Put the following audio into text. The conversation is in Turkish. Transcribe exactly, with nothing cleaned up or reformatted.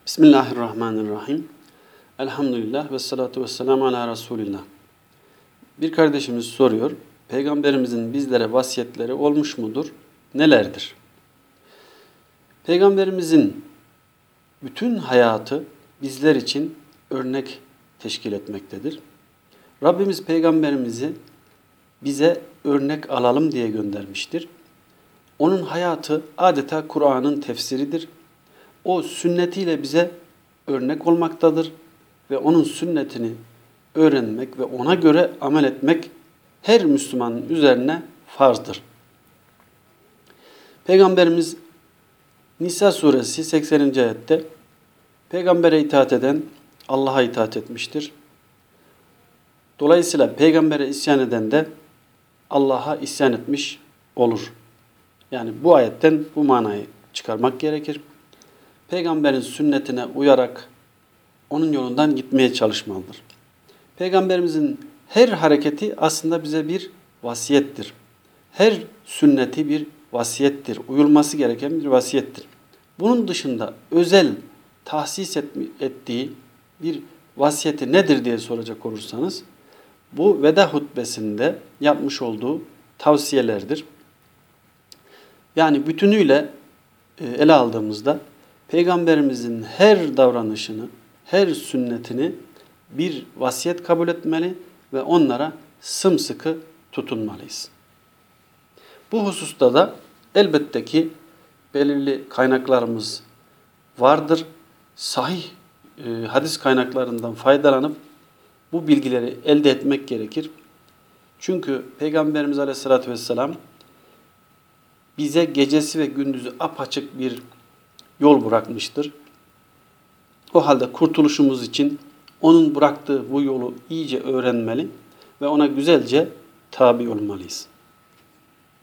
Bismillahirrahmanirrahim. Elhamdülillah ve salatu ve selamu ala Resulillah. Bir kardeşimiz soruyor, Peygamberimizin bizlere vasiyetleri olmuş mudur? Nelerdir? Peygamberimizin bütün hayatı bizler için örnek teşkil etmektedir. Rabbimiz Peygamberimizi bize örnek alalım diye göndermiştir. Onun hayatı adeta Kur'an'ın tefsiridir. O sünnetiyle bize örnek olmaktadır ve onun sünnetini öğrenmek ve ona göre amel etmek her Müslümanın üzerine farzdır. Peygamberimiz Nisa suresi sekseninci ayette peygambere itaat eden Allah'a itaat etmiştir. Dolayısıyla peygambere isyan eden de Allah'a isyan etmiş olur. Yani bu ayetten bu manayı çıkarmak gerekir. Peygamberin sünnetine uyarak onun yolundan gitmeye çalışmalıdır. Peygamberimizin her hareketi aslında bize bir vasiyettir. Her sünneti bir vasiyettir. Uyulması gereken bir vasiyettir. Bunun dışında özel tahsis ettiği bir vasiyeti nedir diye soracak olursanız, bu veda hutbesinde yapmış olduğu tavsiyelerdir. Yani bütünüyle ele aldığımızda Peygamberimizin her davranışını, her sünnetini bir vasiyet kabul etmeli ve onlara sımsıkı tutunmalıyız. Bu hususta da elbette ki belirli kaynaklarımız vardır. Sahih e, hadis kaynaklarından faydalanıp bu bilgileri elde etmek gerekir. Çünkü Peygamberimiz Aleyhisselatü Vesselam bize gecesi ve gündüzü apaçık bir yol bırakmıştır. O halde kurtuluşumuz için onun bıraktığı bu yolu iyice öğrenmeli ve ona güzelce tabi olmalıyız.